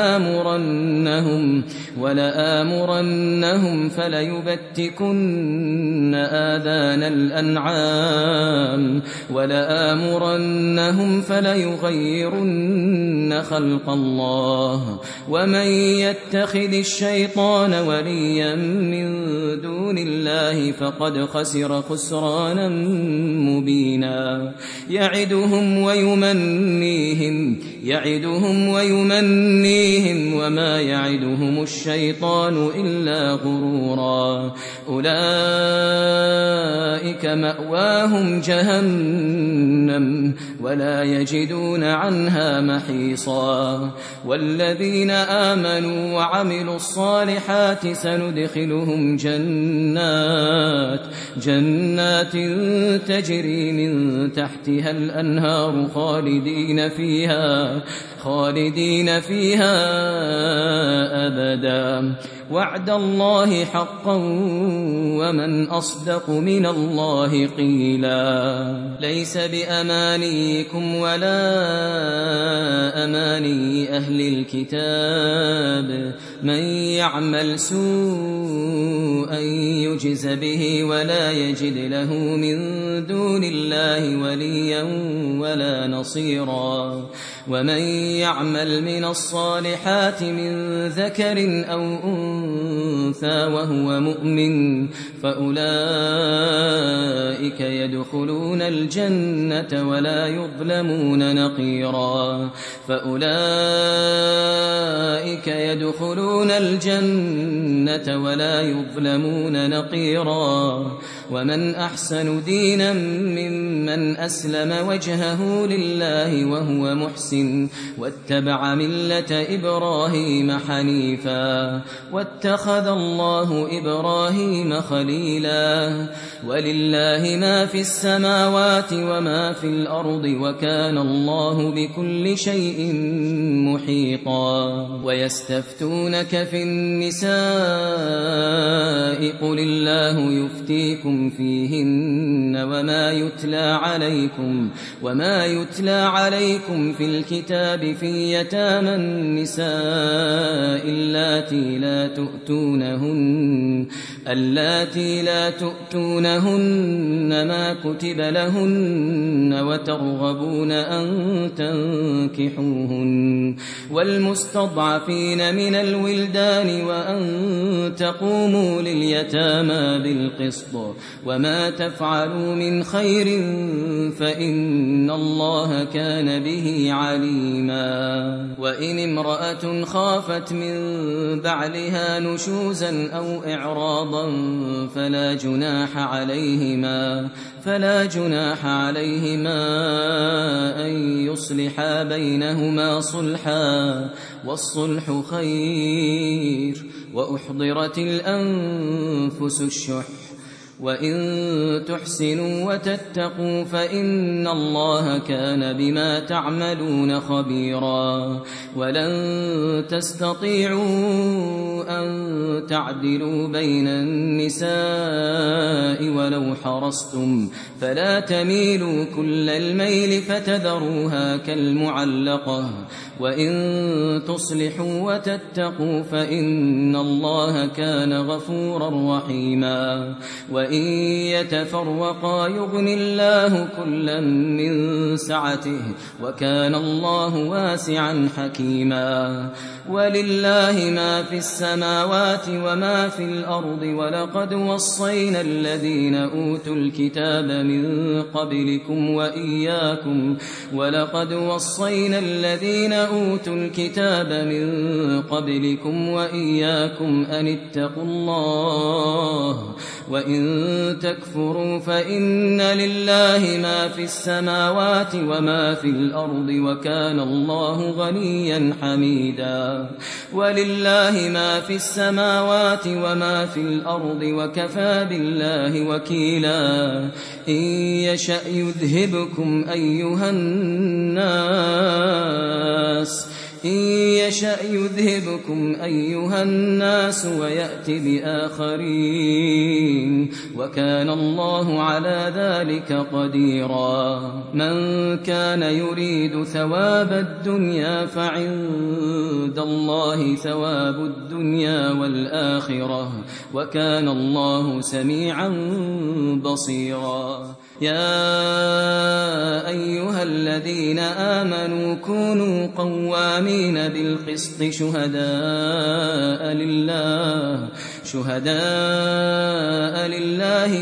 ولآمرنهم فليبتكن آذان الأنعام ولآمرنهم فليغيرن خلق الله ومن يتخذ الشيطان وليا من دون الله فقد خسر خسرانا مبينا يعدهم ويمنيهم وما يعدهم الشيطان إلا غرورا أولئك مأواهم جهنم ولا يجدون عنها محيصا والذين آمنوا وعملوا الصالحات سندخلهم جنات تجري من تحتها الأنهار خالدين فيها أبدا وعد الله حقا ومن أصدق من الله قيلا ليس بأمانيكم ولا أماني أهل الكتاب من يعمل سوءا يجز به ولا يجد له من دون الله وليا ولا نصيرا ومن يعمل من الصالحات من ذكر أو أنثى وهو مؤمن فأولئك يدخلون الجنة ولا يظلمون نقيرا ومن أحسن دينا ممن أسلم وجهه لله وهو محسن واتبع ملة إبراهيم حنيفا واتخذ الله إبراهيم خليلا ولله ما في السماوات وما في الأرض وكان الله بكل شيء محيطا ويستفتونك في النساء قل الله يفتيكم فيهن وما يتلى عليكم في الكتاب في يتامى النساء اللاتي لا تؤتونهن ما كتب لهن وترغبون أن تنكحوهن والمستضعفين من الولدان وأن تقوموا لليتامى بالقسط وما تفعلوا من خير فإن الله كان به عليما وإن امرأة خافت من بعلها نشوزا أو إعراضا فلا جناح عليهما أن يصلحا بينهما صلحا والصلح خير وأحضرت الأنفس الشح وإن تحسنوا وتتقوا فإن الله كان بما تعملون خبيرا ولن تستطيعوا أن تعدلوا بين النساء ولو حرصتم فلا تميلوا كل الميل فتذروها كالمعلقة وإن تصلحوا وتتقوا فإن الله كان غفورا رحيما وإن يتفرقا يغني الله كلا من سعته وكان الله واسعا حكيما ولله ما في السماوات وما في الأرض ولقد وصينا الذين أوتوا الكتاب من قبلكم وإياكم أن اتقوا الله وإن تكفروا فإن لله ما في السماوات وما في الأرض وكان الله غنيا حميدا ولله ما في السماوات وما في الأرض وكفى بالله وكيلا إن يشأ يذهبكم أيها الناس ويأت بآخرين وكان الله على ذلك قديرا من كان يريد ثواب الدنيا فعند الله ثواب الدنيا والآخرة وكان الله سميعا بصيرا يا أيها الذين آمنوا كونوا قوامين بالقسط شهداء لله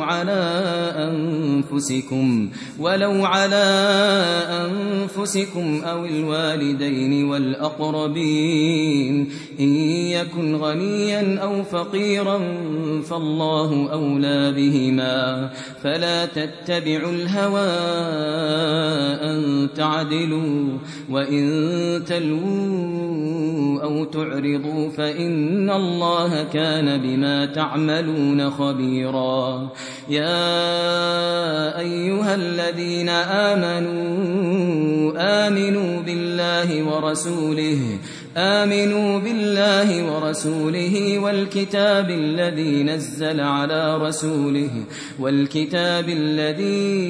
ولو على أنفسكم أو الوالدين والأقربين إن يكن غنيا أو فقيرا فالله أولى بهما فلا تتبعوا الهوى أن تعدلوا وإن تلووا أو تعرضوا فإن الله كان بما تعملون خبيرا يا أيها الذين آمنوا بالله ورسوله والكتاب الذي نزل على رسوله والكتاب الذي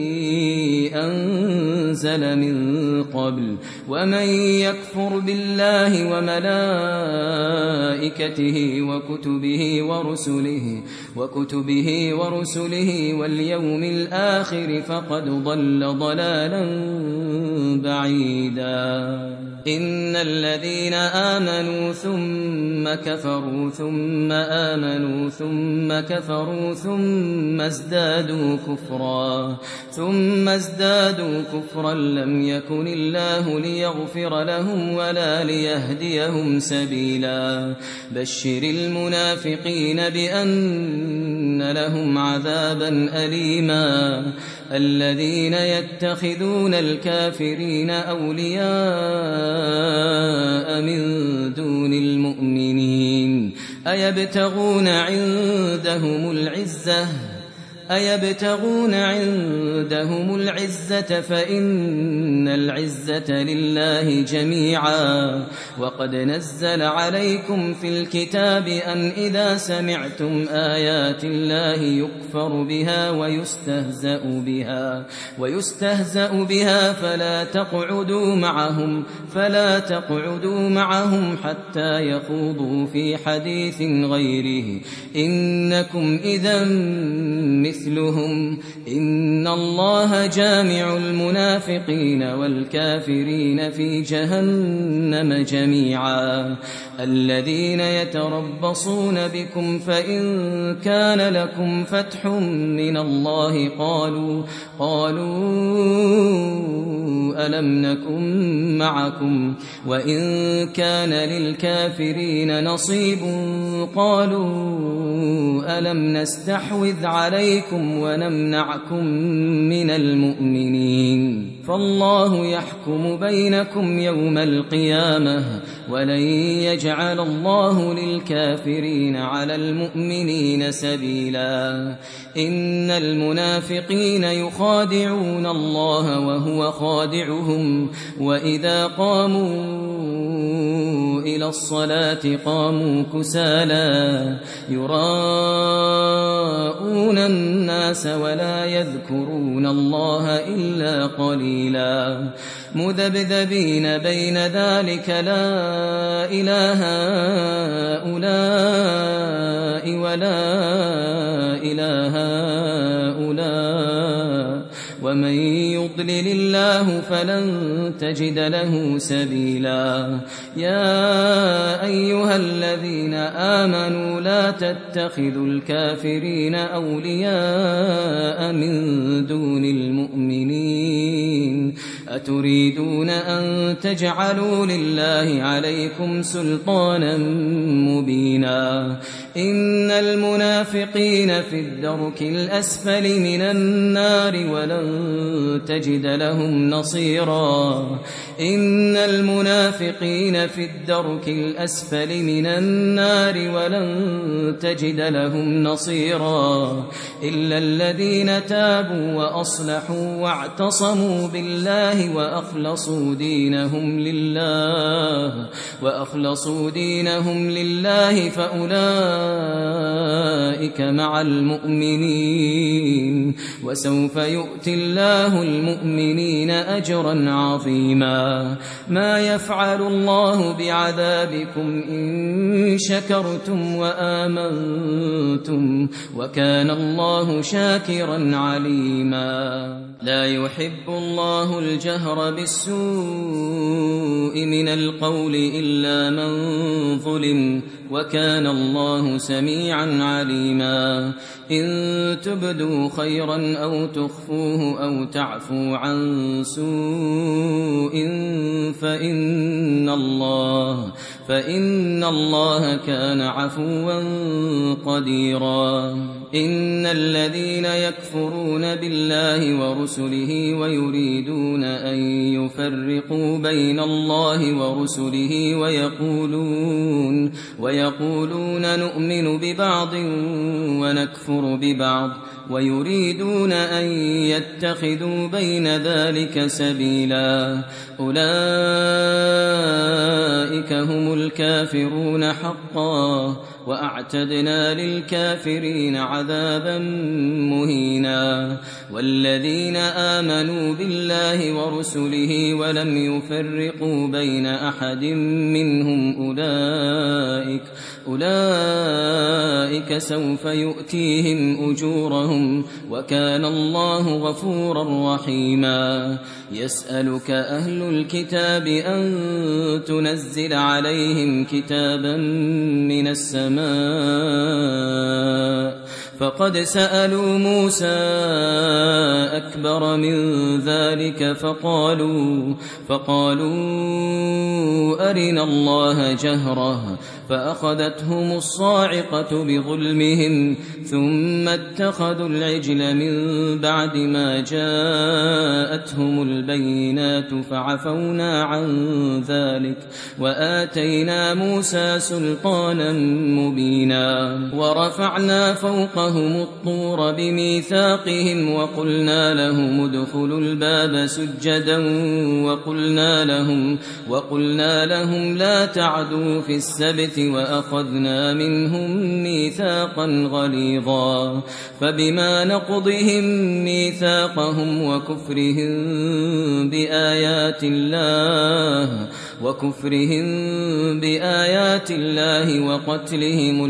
أنزل من قبل ومن يكفر بالله وملائكته وكتبه ورسله واليوم الآخر فقد ضل ضلالا بعيدا إن الذين آمنوا ثم كفروا ثم آمنوا ثم كفروا ثم ازدادوا كفرا لم يكن الله ليغفر لهم ولا ليهديهم سبيلا بشر المنافقين بأن لهم عذابا أليما الذين يتخذون الكافرين أولياء من دون المؤمنين أيبتغون عندهم العزة فإن العزة لله جميعا وقد نزل عليكم في الكتاب أن إذا سمعتم آيات الله يكفر بها ويستهزأ بها فلا تقعدوا معهم حتى يخوضوا في حديث غيره إنكم إذا مثلهم إن الله جامع المنافقين والكافرين في جهنم جميعا الذين يتربصون بكم فإن كان لكم فتح من الله قالوا ألم نكن معكم وإن كان للكافرين نصيب قالوا ألم نستحوذ عليكم ونمنعكم من المؤمنين فالله يحكم بينكم يوم القيامة ولن يجعل الله للكافرين على المؤمنين سبيلا إن المنافقين يخادعون الله وهو خادعهم وإذا قاموا إلى الصلاة قاموا كسالى يراءون الناس ولا يذكرون الله إلا قليلا مذبذبين بين ذلك لا إله هؤلاء ولا إله هؤلاء ومن يضلل الله فلن تجد له سبيلا يا أيها الذين آمنوا لا تتخذوا الكافرين أولياء من دون المؤمنين أتريدون أن تجعلوا لله عليكم سلطانا مبينا إن المنافقين في الدرك الأسفل من النار ولن تجد لهم نصيرا إن المنافقين في الدرك الأسفل من النار ولن تجد لهم نصيرا إلا الذين تابوا وأصلحوا واعتصموا بالله وأخلصوا دينهم لله فأولئك مع المؤمنين وسوف يؤتي الله المؤمنين أجرا عظيما ما يفعل الله بعذابكم إن شكرتم وآمنتم وكان الله شاكرا عليما لا يحب الله الجهر بالسوء من القول إلا من ظلم وكان الله سميعا عليما إن تبدوا خيرا أو تخفوه أو تعفوا عن سوء فإن الله كان عفوا قديرا إن الذين يكفرون بالله ورسله ويريدون أن يفرقوا بين الله ورسله ويقولون نؤمن ببعض ونكفر ببعض ويريدون أن يتخذوا بين ذلك سبيلا أولئك هم الكافرون حقا وأعتدنا للكافرين عذابا مهينا والذين آمنوا بالله ورسله ولم يفرقوا بين أحد منهم أولئك سوف يؤتيهم أجورهم وكان الله غفورا رحيما يسألك أهل الكتاب أن تنزل عليهم كتابا من السماء فقد سألوا موسى أكبر من ذلك فقالوا أرنا الله جهرة فأخذتهم الصاعقة بظلمهم ثم اتخذوا العجل من بعد ما جاءتهم البينات فعفونا عن ذلك وآتينا موسى سلطانا مبينا ورفعنا فوقهم الطور بميثاقهم وقلنا لهم ادخلوا الباب سجدا وقلنا لهم لا تعدوا في السبت وأخذنا منهم ميثاقا غليظا فبما نقضهم ميثاقهم وكفرهم بآيات الله وقتلهم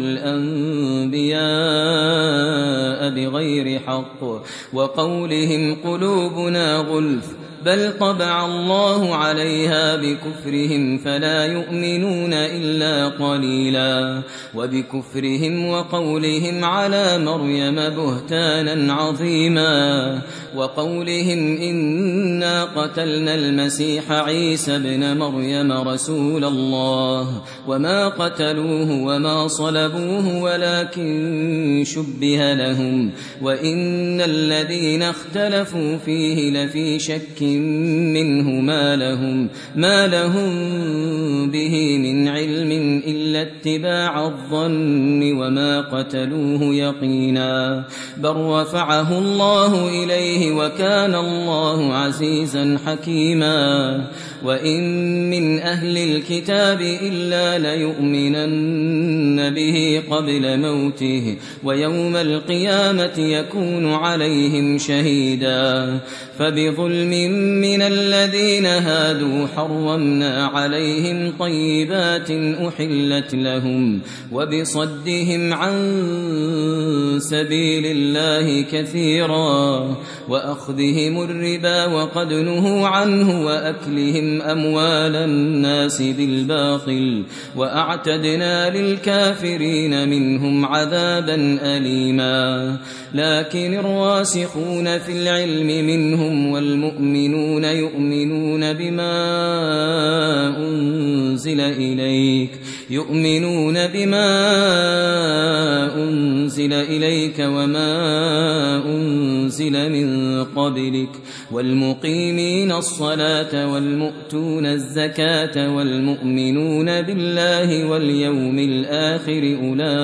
الأنبياء بغير حق وقولهم قلوبنا غلف بل طبع الله عليها بكفرهم فلا يؤمنون إلا قليلا وبكفرهم وقولهم على مريم بهتانا عظيما وقولهم إنا قتلنا المسيح عيسى ابن مريم رسول الله وما قتلوه وما صلبوه ولكن شبه لهم وإن الذين اختلفوا فيه لفي شك منه ما لهم به من علم إلا اتباع الظن وما قتلوه يقينا بل رفعه الله إليه وكان الله عزيزا حكيما وإن من أهل الكتاب إلا ليؤمنن به قبل موته ويوم القيامة يكون عليهم شهيدا فبظلم من الذين هادوا حرمنا عليهم طيبات أحلت لهم وبصدهم عن سبيل الله كثيرا وأخذهم الربا وقد نهوا عنه وأكلهم أموال الناس بالباطل وأعتدنا للكافرين منهم عذابا أليما لكن الراسخون في العلم منهم والمؤمنون يؤمنون بما أنزل إليك وما أنزل من قبلك والمقيمين الصلاة والمؤتون الزكاة والمؤمنون بالله واليوم الآخر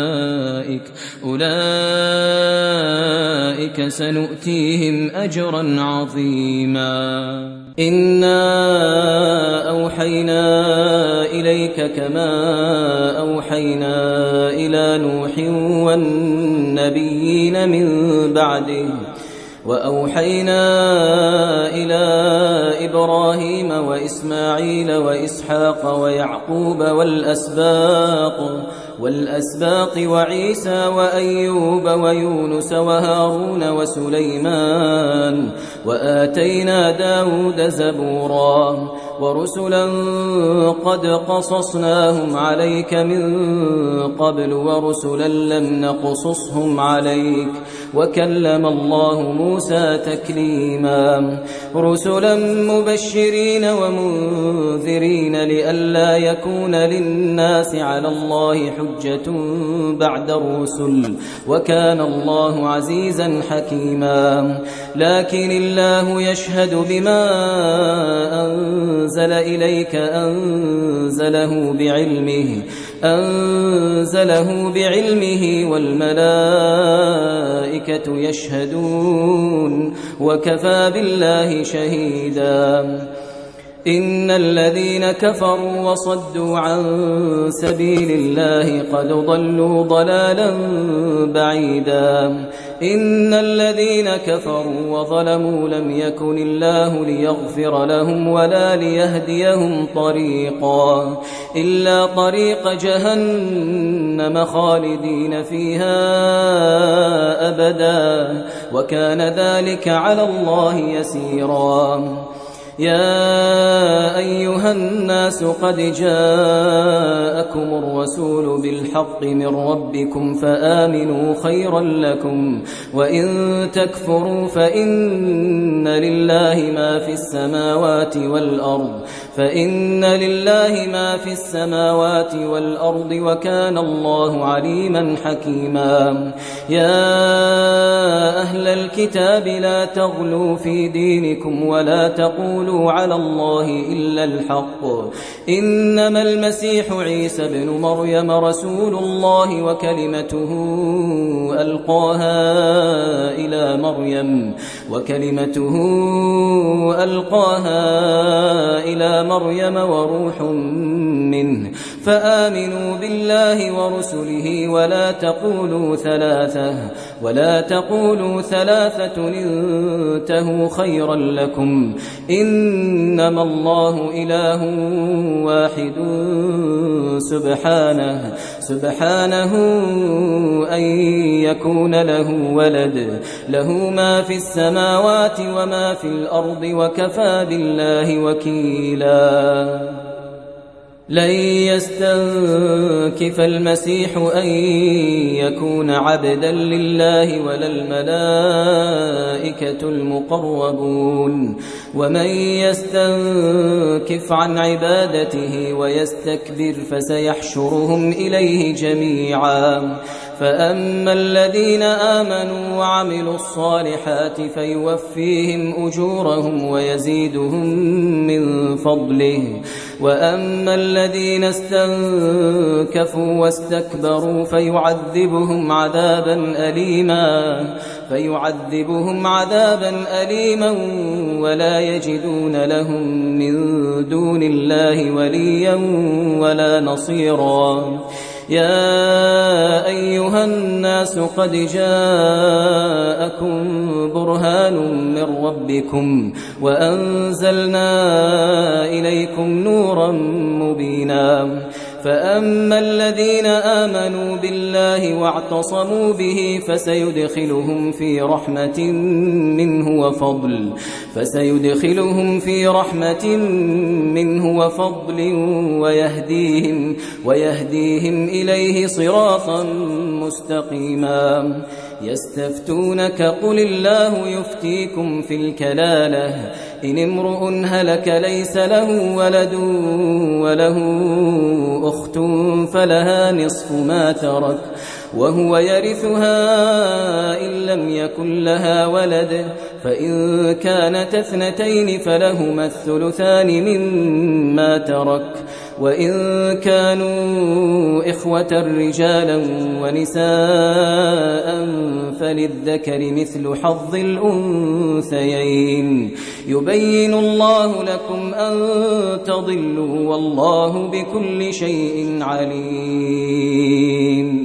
أولئك سنؤتيهم أجرا عظيما إنا أوحينا إليك كما أوحينا إلى نوح والنبيين من بعده وأوحينا إلى إبراهيم وإسماعيل وإسحاق ويعقوب والأسباط وعيسى وأيوب ويونس وهارون وسليمان وآتينا داود زبورا ورسلا قد قصصناهم عليك من قبل ورسلا لم نقصصهم عليك وكلم الله موسى تكليما رسلا مبشرين ومنذرين لئلا يكون للناس على الله حجة بعد الرسل وكان الله عزيزا حكيما لكن الله يشهد بما أنزل إليك أنزله بعلمه والملائكة يشهدون وكفى بالله شهيدا إن الذين كفروا وصدوا عن سبيل الله قد ضلوا ضلالا بعيدا إن الذين كفروا وظلموا لم يكن الله ليغفر لهم ولا ليهديهم طريقا إلا طريق جهنم خالدين فيها أبدا وكان ذلك على الله يسيرا يا أيها الناس قد جاءكم الرسول بالحق من ربكم فآمنوا خيرا لكم وإن تكفروا فإن لله ما في السماوات والأرض وكان الله عليما حكيما يا أهل الكتاب لا تغلوا في دينكم ولا تقولوا على الله إلا الحق إنما المسيح عيسى بن مريم رسول الله وكلمته ألقاها إلى مريم وروح منه فآمنوا بالله ورسله ولا تقولوا ثلاثة انتهوا خيرا لكم إنما الله إله واحد سبحانه أن يكون له ولد له ما في السماوات وما في الأرض وكفى بالله وكيلا لن يستنكف المسيح أن يكون عبدا لله ولا الملائكة المقربون ومن يستنكف عن عبادته ويستكبر فسيحشرهم إليه جميعا فأما الذين آمنوا وعملوا الصالحات فيوفيهم أجورهم ويزيدهم من فضله وأما الذين استنكفوا واستكبروا فيعذبهم عذابا أليما ولا يجدون لهم من دون الله وليا ولا نصيرا يا أيها الناس قد جاءكم برهان من ربكم وأنزلنا إليكم نورا مبينا فأما الذين آمنوا بالله واعتصموا به فسيدخلهم في رحمة منه وفضل ويهديهم إليه صراطا مستقيما. يستفتونك قل الله يفتيكم في الكلالة إن امرؤ هلك ليس له ولد وله أخت فلها نصف ما ترك وهو يرثها إن لم يكن لها ولد فإن كانت اثنتين فلهما الثلثان مما ترك وإن كانوا إخوة رجالا ونساء فللذكر مثل حظ الأنثيين يبين الله لكم أن تضلوا والله بكل شيء عليم.